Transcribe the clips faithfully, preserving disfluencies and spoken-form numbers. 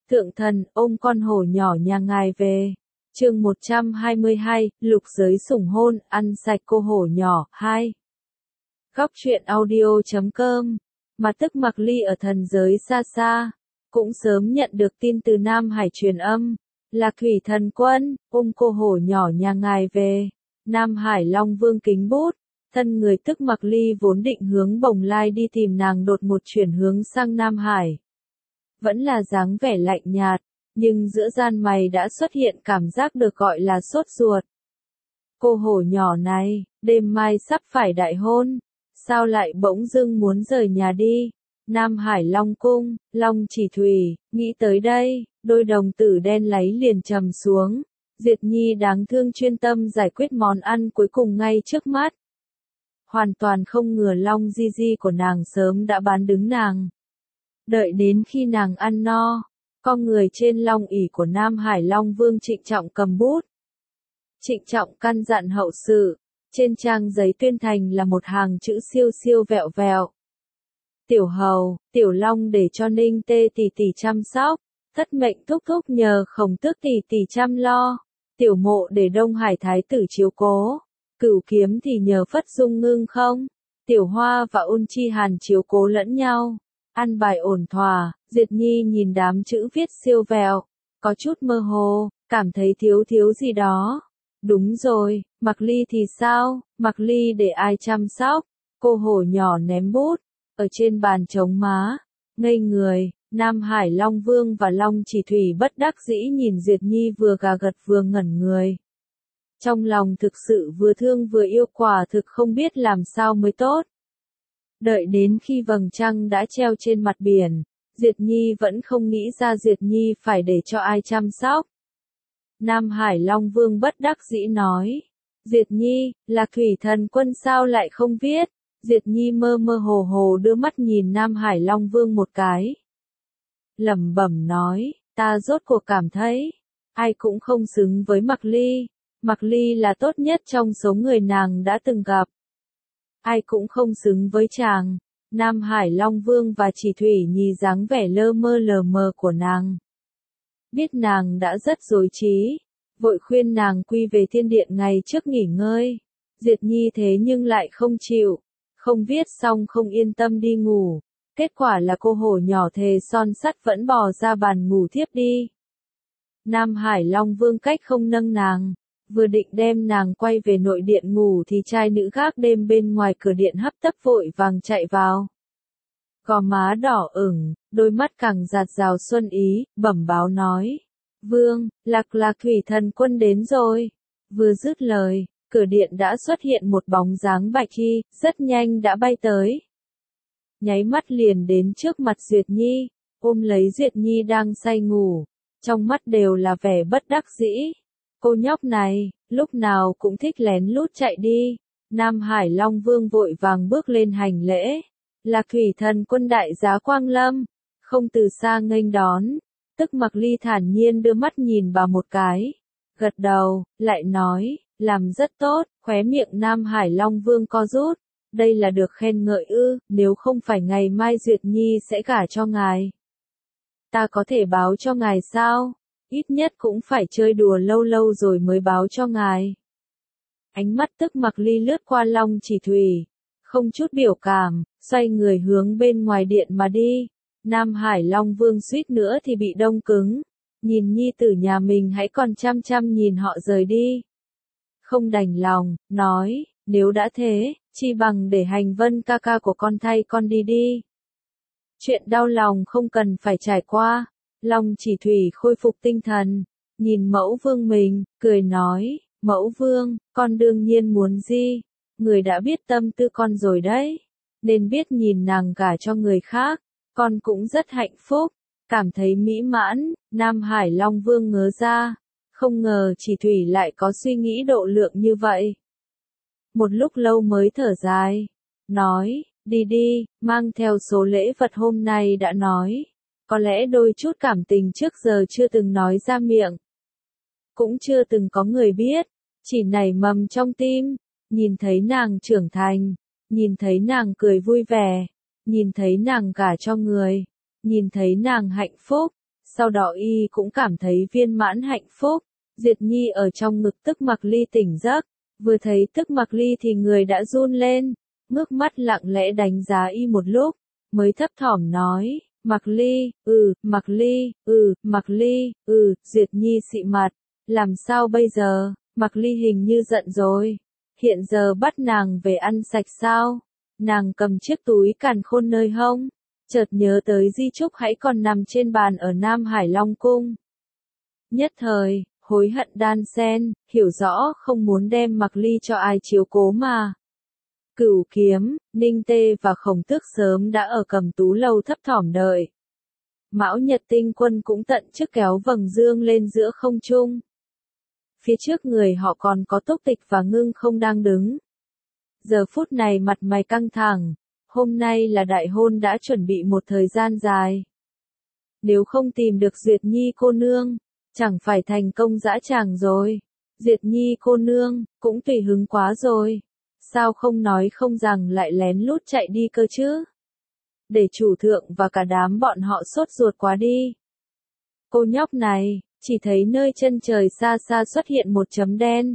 Thượng thần, ôm con hổ nhỏ nhà ngài về. Chương một trăm hai mươi hai, lục giới sủng hôn, ăn sạch cô hổ nhỏ, hai. Góc truyện audio chấm com. Mà tức Mạc Ly ở thần giới xa xa, cũng sớm nhận được tin từ Nam Hải truyền âm, là Thủy Thần Quân, ôm cô hổ nhỏ nhà ngài về. Nam Hải Long Vương kính bút, thân người tức Mạc Ly vốn định hướng Bồng Lai đi tìm nàng đột một chuyển hướng sang Nam Hải. Vẫn là dáng vẻ lạnh nhạt, nhưng giữa gian mày đã xuất hiện cảm giác được gọi là sốt ruột. Cô hổ nhỏ này, đêm mai sắp phải đại hôn, sao lại bỗng dưng muốn rời nhà đi? Nam Hải Long Cung, Long Chỉ Thủy, nghĩ tới đây, đôi đồng tử đen láy liền trầm xuống. Diệt Nhi đáng thương chuyên tâm giải quyết món ăn cuối cùng ngay trước mắt. Hoàn toàn không ngờ Long Di Di của nàng sớm đã bán đứng nàng. Đợi đến khi nàng ăn no, con người trên long ỷ của Nam Hải Long Vương trịnh trọng cầm bút. Trịnh trọng căn dặn hậu sự, trên trang giấy tuyên thành là một hàng chữ siêu siêu vẹo vẹo. Tiểu hầu, tiểu long để cho Ninh Tê tỷ tỷ chăm sóc, thất mệnh thúc thúc nhờ Khổng Tước tỷ tỷ chăm lo, tiểu mộ để Đông Hải Thái tử chiếu cố, cửu kiếm thì nhờ Phất Dung Ngưng không, tiểu hoa và Ôn Chi Hàn chiếu cố lẫn nhau. Ăn bài ổn thỏa, Diệt Nhi nhìn đám chữ viết siêu vẹo, có chút mơ hồ, cảm thấy thiếu thiếu gì đó. Đúng rồi, Mạc Ly thì sao, Mạc Ly để ai chăm sóc? Cô hổ nhỏ ném bút, ở trên bàn chống má, ngây người. Nam Hải Long Vương và Long Chỉ Thủy bất đắc dĩ nhìn Diệt Nhi vừa gà gật vừa ngẩn người. Trong lòng thực sự vừa thương vừa yêu, quả thực không biết làm sao mới tốt. Đợi đến khi vầng trăng đã treo trên mặt biển, Diệt Nhi vẫn không nghĩ ra Diệt Nhi phải để cho ai chăm sóc. Nam Hải Long Vương bất đắc dĩ nói, Diệt Nhi, là Thủy Thần Quân sao lại không viết? Diệt Nhi mơ mơ hồ hồ đưa mắt nhìn Nam Hải Long Vương một cái. Lẩm bẩm nói, ta rốt cuộc cảm thấy, ai cũng không xứng với Mạc Ly. Mạc Ly là tốt nhất trong số người nàng đã từng gặp. Ai cũng không xứng với chàng. Nam Hải Long Vương và Chỉ Thủy Nhi dáng vẻ lơ mơ lờ mờ của nàng. Biết nàng đã rất rối trí, vội khuyên nàng quy về thiên điện ngày trước nghỉ ngơi. Diệt Nhi thế nhưng lại không chịu, không viết xong không yên tâm đi ngủ. Kết quả là cô hổ nhỏ thề son sắt vẫn bò ra bàn ngủ thiếp đi. Nam Hải Long Vương cách không nâng nàng. Vừa định đem nàng quay về nội điện ngủ thì trai nữ gác đêm bên ngoài cửa điện hấp tấp vội vàng chạy vào. Gò má đỏ ửng, đôi mắt càng rạt rào xuân ý, bẩm báo nói. Vương, lạc lạc Thủy Thần Quân đến rồi. Vừa dứt lời, cửa điện đã xuất hiện một bóng dáng bạch y, rất nhanh đã bay tới. Nháy mắt liền đến trước mặt Duyệt Nhi, ôm lấy Duyệt Nhi đang say ngủ, trong mắt đều là vẻ bất đắc dĩ. Cô nhóc này, lúc nào cũng thích lén lút chạy đi. Nam Hải Long Vương vội vàng bước lên hành lễ. Là Thủy Thần Quân đại giá Quang Lâm, không từ xa nghênh đón. Tức Mạc Ly thản nhiên đưa mắt nhìn bà một cái, gật đầu, lại nói, làm rất tốt. Khóe miệng Nam Hải Long Vương co rút. Đây là được khen ngợi ư? Nếu không phải ngày mai Duyệt Nhi sẽ gả cho ngài, ta có thể báo cho ngài sao? Ít nhất cũng phải chơi đùa lâu lâu rồi mới báo cho ngài. Ánh mắt tức Mạc Ly lướt qua Long Chỉ Thủy, không chút biểu cảm, xoay người hướng bên ngoài điện mà đi. Nam Hải Long Vương suýt nữa thì bị đông cứng, nhìn nhi tử nhà mình hãy còn chăm chăm nhìn họ rời đi. Không đành lòng, nói, nếu đã thế, chi bằng để Hành Vân ca ca của con thay con đi đi. Chuyện đau lòng không cần phải trải qua. Long Chỉ Thủy khôi phục tinh thần, nhìn mẫu vương mình, cười nói, mẫu vương, con đương nhiên muốn gì, người đã biết tâm tư con rồi đấy, nên biết nhìn nàng gả cho người khác, con cũng rất hạnh phúc, cảm thấy mỹ mãn. Nam Hải Long Vương ngớ ra, không ngờ Chỉ Thủy lại có suy nghĩ độ lượng như vậy. Một lúc lâu mới thở dài, nói, đi đi, mang theo số lễ vật hôm nay đã nói. Có lẽ đôi chút cảm tình trước giờ chưa từng nói ra miệng, cũng chưa từng có người biết, chỉ nảy mầm trong tim. Nhìn thấy nàng trưởng thành, nhìn thấy nàng cười vui vẻ, nhìn thấy nàng gả cho người, nhìn thấy nàng hạnh phúc, Sau đó y cũng cảm thấy viên mãn hạnh phúc. Duyệt Nhi ở trong ngực Tức Mặc Ly tỉnh giấc, vừa thấy Tức Mặc Ly thì người đã run lên, ngước mắt lặng lẽ đánh giá y một lúc, mới thấp thỏm nói, Mặc Ly, ừ, Mặc Ly, ừ, Mặc Ly, ừ, Duyệt Nhi xị mặt, làm sao bây giờ, Mặc Ly hình như giận rồi, hiện giờ bắt nàng về ăn sạch sao, nàng cầm chiếc túi càn khôn nơi hông, chợt nhớ tới di chúc hãy còn nằm trên bàn ở Nam Hải Long Cung. Nhất thời, hối hận đan xen, hiểu rõ không muốn đem Mặc Ly cho ai chiếu cố mà. Cửu Kiếm, Ninh Tê và Khổng Tước sớm đã ở Cầm Tú Lâu thấp thỏm đợi. Mão Nhật Tinh Quân cũng tận chức kéo vầng dương lên giữa không trung. Phía trước người họ còn có Túc Tịch và Ngưng Không đang đứng. Giờ phút này mặt mày căng thẳng, hôm nay là đại hôn đã chuẩn bị một thời gian dài. Nếu không tìm được Duyệt Nhi cô nương, chẳng phải thành công dã tràng rồi. Duyệt Nhi cô nương, cũng tùy hứng quá rồi. Sao không nói không rằng lại lén lút chạy đi cơ chứ? Để chủ thượng và cả đám bọn họ sốt ruột quá đi. Cô nhóc này, chỉ thấy nơi chân trời xa xa xuất hiện một chấm đen.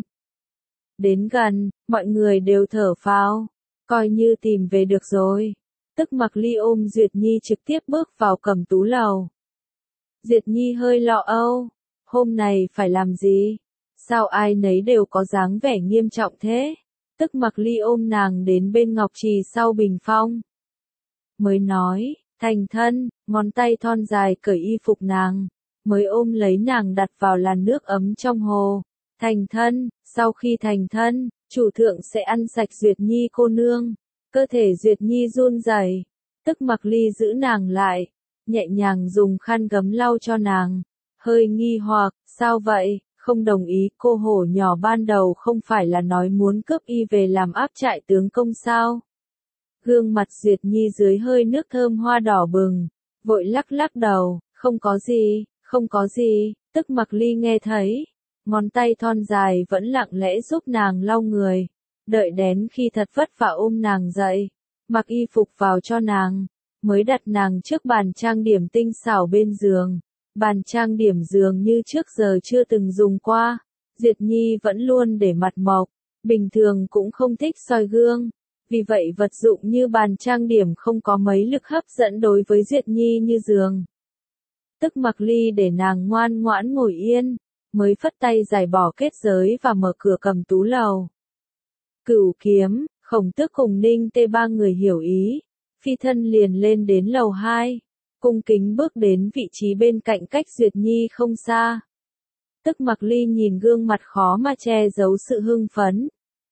Đến gần, mọi người đều thở phào, coi như tìm về được rồi. Tức Mặc Ly ôm Duyệt Nhi trực tiếp bước vào Cầm Tú Lầu. Duyệt Nhi hơi lo âu, hôm nay phải làm gì? Sao ai nấy đều có dáng vẻ nghiêm trọng thế? Tức Mặc Ly ôm nàng đến bên ngọc trì sau bình phong. Mới nói, thành thân, ngón tay thon dài cởi y phục nàng, mới ôm lấy nàng đặt vào làn nước ấm trong hồ. Thành thân, sau khi thành thân, chủ thượng sẽ ăn sạch Duyệt Nhi cô nương. Cơ thể Duyệt Nhi run rẩy, Tức Mặc Ly giữ nàng lại, nhẹ nhàng dùng khăn gấm lau cho nàng. Hơi nghi hoặc, sao vậy, không đồng ý, cô hổ nhỏ ban đầu không phải là nói muốn cướp y về làm áp trại tướng công sao? Gương mặt Duyệt Nhi dưới hơi nước thơm hoa đỏ bừng, vội lắc lắc đầu, không có gì, không có gì. Tức Mặc Ly nghe thấy, ngón tay thon dài vẫn lặng lẽ giúp nàng lau người, đợi đến khi thật vất vả ôm nàng dậy, mặc y phục vào cho nàng, mới đặt nàng trước bàn trang điểm tinh xảo bên giường. Bàn trang điểm dường như trước giờ chưa từng dùng qua. Duyệt Nhi vẫn luôn để mặt mộc, bình thường cũng không thích soi gương, vì vậy vật dụng như bàn trang điểm không có mấy lực hấp dẫn đối với Duyệt Nhi như giường. Tức Mặc Ly để nàng ngoan ngoãn ngồi yên, mới phất tay giải bỏ kết giới và mở cửa Cầm Tú Lầu. Cửu Kiếm, Khổng Tước cùng Ninh Tê ba người hiểu ý, phi thân liền lên đến lầu hai. Cung kính bước đến vị trí bên cạnh cách Duyệt Nhi không xa. Tức Mặc Ly nhìn gương mặt khó mà che giấu sự hưng phấn.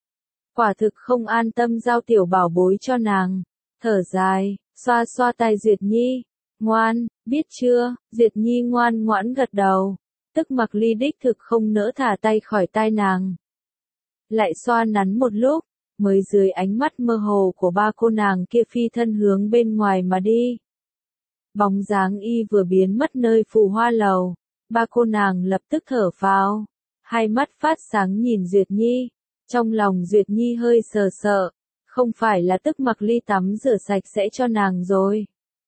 Quả thực không an tâm giao tiểu bảo bối cho nàng. Thở dài, xoa xoa tai Duyệt Nhi. Ngoan, biết chưa? Duyệt Nhi ngoan ngoãn gật đầu. Tức Mặc Ly đích thực không nỡ thả tay khỏi tai nàng. Lại xoa nắn một lúc, mới dưới ánh mắt mơ hồ của ba cô nàng kia phi thân hướng bên ngoài mà đi. Bóng dáng y vừa biến mất nơi phù hoa lầu, ba cô nàng lập tức thở phào, hai mắt phát sáng nhìn Duyệt Nhi, trong lòng Duyệt Nhi hơi sờ sợ, không phải là Tức Mặc Ly tắm rửa sạch sẽ cho nàng rồi.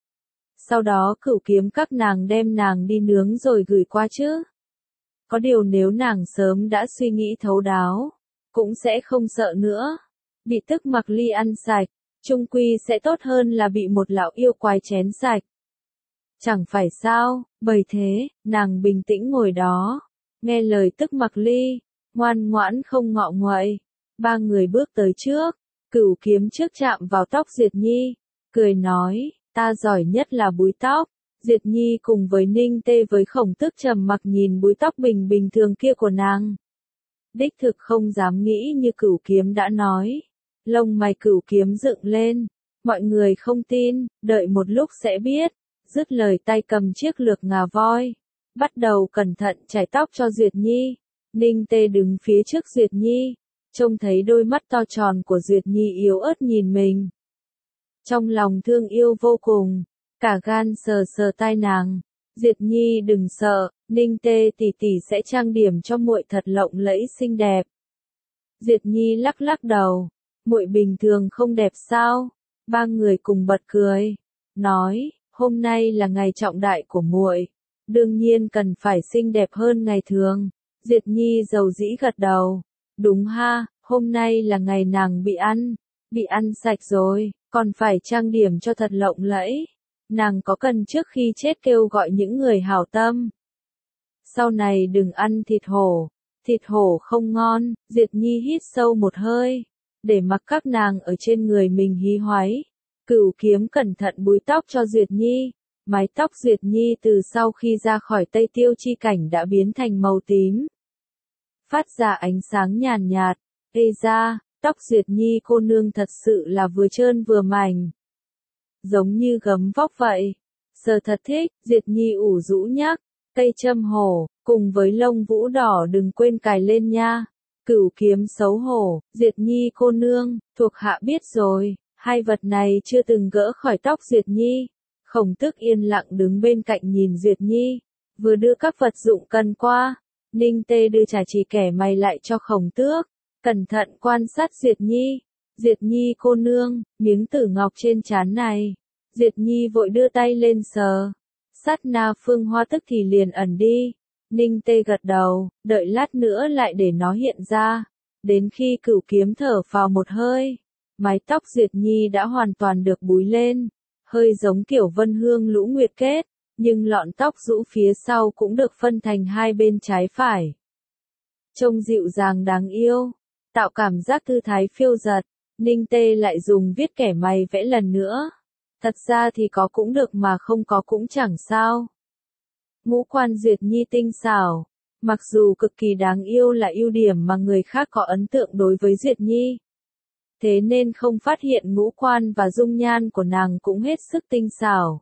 Sau đó Cửu Kiếm các nàng đem nàng đi nướng rồi gửi qua chứ. Có điều nếu nàng sớm đã suy nghĩ thấu đáo, cũng sẽ không sợ nữa. Bị Tức Mặc Ly ăn sạch, chung quy sẽ tốt hơn là bị một lão yêu quái chén sạch. Chẳng phải sao, bởi thế, nàng bình tĩnh ngồi đó, nghe lời Tức Mặc Ly, ngoan ngoãn không ngọ nguậy. Ba người bước tới trước, Cửu Kiếm trước chạm vào tóc Duyệt Nhi, cười nói, ta giỏi nhất là búi tóc. Duyệt Nhi cùng với Ninh Tê với Khổng Tước trầm mặc nhìn búi tóc bình bình thường kia của nàng. Đích thực không dám nghĩ như Cửu Kiếm đã nói. Lông mày Cửu Kiếm dựng lên, mọi người không tin, đợi một lúc sẽ biết. Dứt lời tay cầm chiếc lược ngà voi, bắt đầu cẩn thận chải tóc cho Duyệt Nhi. Ninh Tê đứng phía trước Duyệt Nhi, trông thấy đôi mắt to tròn của Duyệt Nhi yếu ớt nhìn mình. Trong lòng thương yêu vô cùng, cả gan sờ sờ tai nàng. Duyệt Nhi đừng sợ, Ninh Tê tỷ tỷ sẽ trang điểm cho muội thật lộng lẫy xinh đẹp. Duyệt Nhi lắc lắc đầu, muội bình thường không đẹp sao? Ba người cùng bật cười, nói, hôm nay là ngày trọng đại của muội, Đương nhiên cần phải xinh đẹp hơn ngày thường. Diệt Nhi dầu dĩ gật đầu. Đúng ha, hôm nay là ngày nàng bị ăn. Bị ăn sạch rồi, còn phải trang điểm cho thật lộng lẫy. Nàng có cần trước khi chết kêu gọi những người hảo tâm. Sau này đừng ăn thịt hổ. Thịt hổ không ngon. Diệt Nhi hít sâu một hơi. Để mặc các nàng ở trên người mình hí hoáy. Cửu Kiếm cẩn thận búi tóc cho Duyệt Nhi. Mái tóc Duyệt Nhi từ sau khi ra khỏi Tây Tiêu chi cảnh đã biến thành màu tím. Phát ra ánh sáng nhàn nhạt. Ê ra, tóc Duyệt Nhi cô nương thật sự là vừa trơn vừa mảnh. Giống như gấm vóc vậy. Sờ thật thích, Duyệt Nhi ủ rũ nhắc. Cây châm hổ, cùng với lông vũ đỏ đừng quên cài lên nha. Cửu Kiếm xấu hổ, Duyệt Nhi cô nương, thuộc hạ biết rồi. Hai vật này chưa từng gỡ khỏi tóc Duyệt Nhi. Khổng Tước yên lặng đứng bên cạnh nhìn Duyệt Nhi. Vừa đưa các vật dụng cần qua. Ninh Tê đưa trà chỉ kẻ mày lại cho Khổng Tước. Cẩn thận quan sát Duyệt Nhi. Duyệt Nhi cô nương, miếng tử ngọc trên trán này. Duyệt Nhi vội đưa tay lên sờ. Sát na phương hoa tức thì liền ẩn đi. Ninh Tê gật đầu, đợi lát nữa lại để nó hiện ra. Đến khi Cửu Kiếm thở phào một hơi. Mái tóc Duyệt Nhi đã hoàn toàn được búi lên. Hơi giống kiểu Vân Hương Lũ Nguyệt kết. Nhưng lọn tóc rũ phía sau cũng được phân thành hai bên trái phải. Trông dịu dàng đáng yêu. Tạo cảm giác thư thái phiêu dật. Ninh Tê lại dùng viết kẻ mày vẽ lần nữa. Thật ra thì có cũng được mà không có cũng chẳng sao. Ngũ quan Duyệt Nhi tinh xảo. Mặc dù cực kỳ đáng yêu là ưu điểm mà người khác có ấn tượng đối với Duyệt Nhi. Thế nên không phát hiện ngũ quan và dung nhan của nàng cũng hết sức tinh xảo.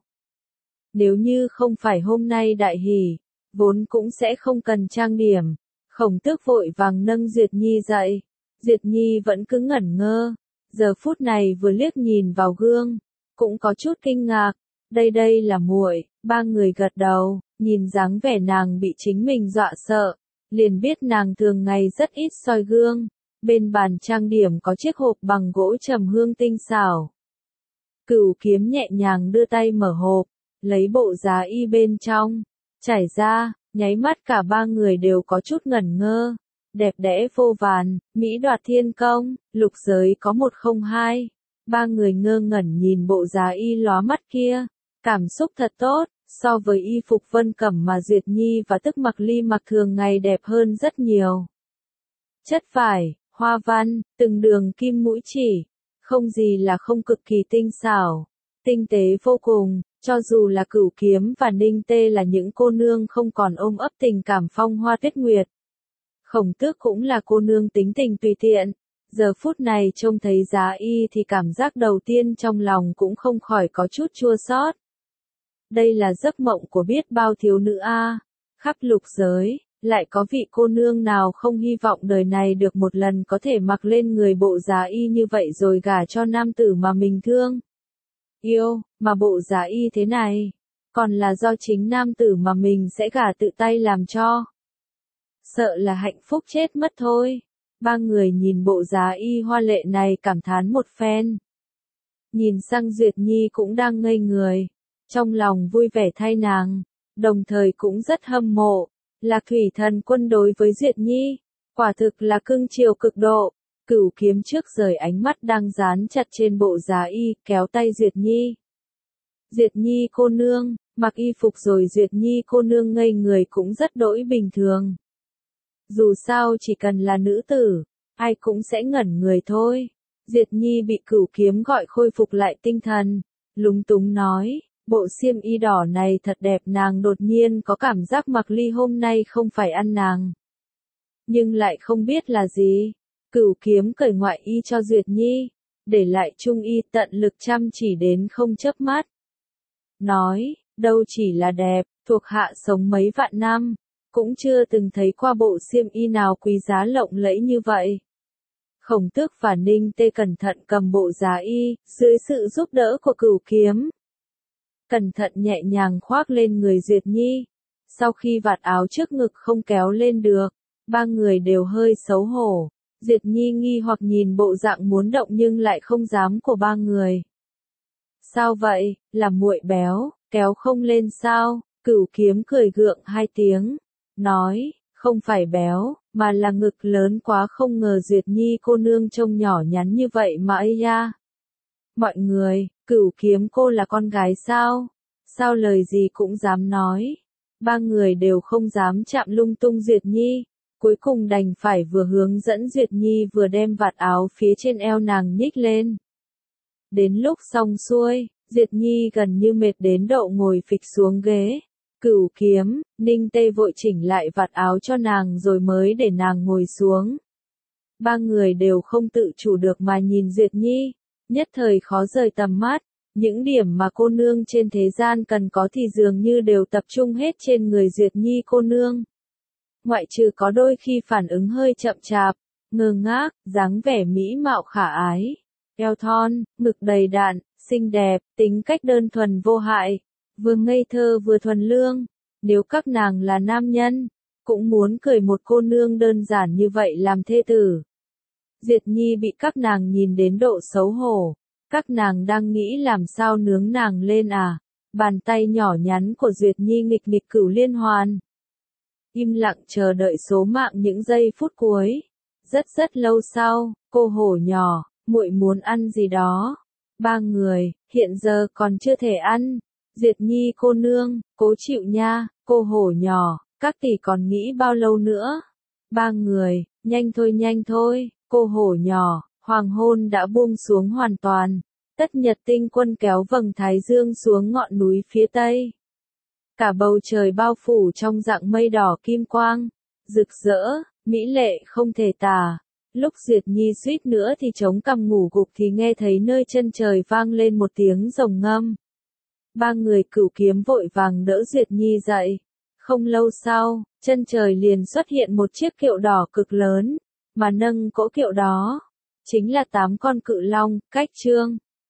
Nếu như không phải hôm nay đại hỷ, vốn cũng sẽ không cần trang điểm. Khổng Tước vội vàng nâng Duyệt Nhi dậy. Duyệt Nhi vẫn cứ ngẩn ngơ. Giờ phút này vừa liếc nhìn vào gương, cũng có chút kinh ngạc. Đây đây là muội. Ba người gật đầu, nhìn dáng vẻ nàng bị chính mình dọa sợ, liền biết nàng thường ngày rất ít soi gương. Bên bàn trang điểm có chiếc hộp bằng gỗ trầm hương tinh xảo. Cửu Kiếm nhẹ nhàng đưa tay mở hộp, lấy bộ giá y bên trong, trải ra, nháy mắt cả ba người đều có chút ngẩn ngơ. Đẹp đẽ vô vàn, mỹ đoạt thiên công, lục giới có một không hai. Ba người ngơ ngẩn nhìn bộ giá y lóa mắt kia, cảm xúc thật tốt, so với y phục vân cẩm mà Duyệt Nhi và Tức Mặc Ly mặc thường ngày đẹp hơn rất nhiều. Chất vải, hoa văn, từng đường kim mũi chỉ, không gì là không cực kỳ tinh xảo, tinh tế vô cùng. Cho dù là Cửu Kiếm và Ninh Tê là những cô nương không còn ôm ấp tình cảm phong hoa tuyết nguyệt. Khổng Tước cũng là cô nương tính tình tùy tiện. Giờ phút này trông thấy giá y thì cảm giác đầu tiên trong lòng cũng không khỏi có chút chua xót. Đây là giấc mộng của biết bao thiếu nữ a. Khắp lục giới, lại có vị cô nương nào không hy vọng đời này được một lần có thể mặc lên người bộ giá y như vậy rồi gả cho nam tử mà mình thương. Yêu, mà bộ giá y thế này, còn là do chính nam tử mà mình sẽ gả tự tay làm cho. Sợ là hạnh phúc chết mất thôi. Ba người nhìn bộ giá y hoa lệ này cảm thán một phen. Nhìn sang Duyệt Nhi cũng đang ngây người, trong lòng vui vẻ thay nàng, đồng thời cũng rất hâm mộ. Lạc Thủy Thần Quân đối với Duyệt Nhi, quả thực là cưng chiều cực độ. Cửu Kiếm trước rời ánh mắt đang dán chặt trên bộ giá y, kéo tay Duyệt Nhi. Duyệt Nhi cô nương, mặc y phục rồi Duyệt Nhi cô nương ngây người cũng rất đỗi bình thường. Dù sao chỉ cần là nữ tử, ai cũng sẽ ngẩn người thôi. Duyệt Nhi bị Cửu Kiếm gọi khôi phục lại tinh thần, lúng túng nói, bộ xiêm y đỏ này thật đẹp. Nàng đột nhiên có cảm giác Mặc Ly hôm nay không phải ăn nàng, nhưng lại không biết là gì. Cửu Kiếm cởi ngoại y cho Duyệt Nhi, để lại trung y tận lực chăm chỉ đến không chớp mắt. Nói, đâu chỉ là đẹp, thuộc hạ sống mấy vạn năm, cũng chưa từng thấy qua bộ xiêm y nào quý giá lộng lẫy như vậy. Khổng Tước và Ninh Tê cẩn thận cầm bộ giá y, dưới sự giúp đỡ của Cửu Kiếm. Cẩn thận nhẹ nhàng khoác lên người Duyệt Nhi. Sau khi vạt áo trước ngực không kéo lên được, ba người đều hơi xấu hổ. Duyệt Nhi nghi hoặc nhìn bộ dạng muốn động nhưng lại không dám của ba người. Sao vậy, là muội béo, kéo không lên sao? Cửu kiếm cười gượng hai tiếng, nói, không phải béo, mà là ngực lớn quá, không ngờ Duyệt Nhi cô nương trông nhỏ nhắn như vậy mà ấy ya. Mọi người, Cửu kiếm cô là con gái sao? Sao lời gì cũng dám nói? Ba người đều không dám chạm lung tung Duyệt Nhi, cuối cùng đành phải vừa hướng dẫn Duyệt Nhi vừa đem vạt áo phía trên eo nàng nhích lên. Đến lúc xong xuôi, Duyệt Nhi gần như mệt đến độ ngồi phịch xuống ghế. Cửu kiếm, Ninh Tê vội chỉnh lại vạt áo cho nàng rồi mới để nàng ngồi xuống. Ba người đều không tự chủ được mà nhìn Duyệt Nhi, nhất thời khó rời tầm mắt. Những điểm mà cô nương trên thế gian cần có thì dường như đều tập trung hết trên người Duyệt Nhi cô nương. Ngoại trừ có đôi khi phản ứng hơi chậm chạp, ngơ ngác, dáng vẻ mỹ mạo khả ái, eo thon, ngực đầy đặn, xinh đẹp, tính cách đơn thuần vô hại, vừa ngây thơ vừa thuần lương. Nếu các nàng là nam nhân, cũng muốn cười một cô nương đơn giản như vậy làm thê tử. Duyệt Nhi bị các nàng nhìn đến độ xấu hổ. Các nàng đang nghĩ làm sao nướng nàng lên à? Bàn tay nhỏ nhắn của Duyệt Nhi nghịch nghịch cửu liên hoàn. Im lặng chờ đợi số mạng những giây phút cuối. Rất rất lâu sau, cô hổ nhỏ, muội muốn ăn gì đó. Ba người, hiện giờ còn chưa thể ăn. Duyệt Nhi cô nương, cố chịu nha, cô hổ nhỏ, các tỷ còn nghĩ bao lâu nữa? Ba người, nhanh thôi nhanh thôi, cô hổ nhỏ. Hoàng hôn đã buông xuống hoàn toàn, tất nhật tinh quân kéo vầng thái dương xuống ngọn núi phía tây. Cả bầu trời bao phủ trong dạng mây đỏ kim quang, rực rỡ, mỹ lệ không thể tả. Lúc Duyệt Nhi suýt nữa thì chống cằm ngủ gục thì nghe thấy nơi chân trời vang lên một tiếng rồng ngâm. Ba người Cửu kiếm vội vàng đỡ Duyệt Nhi dậy. Không lâu sau, chân trời liền xuất hiện một chiếc kiệu đỏ cực lớn, mà nâng cỗ kiệu đó chính là tám con cự long, cách trương.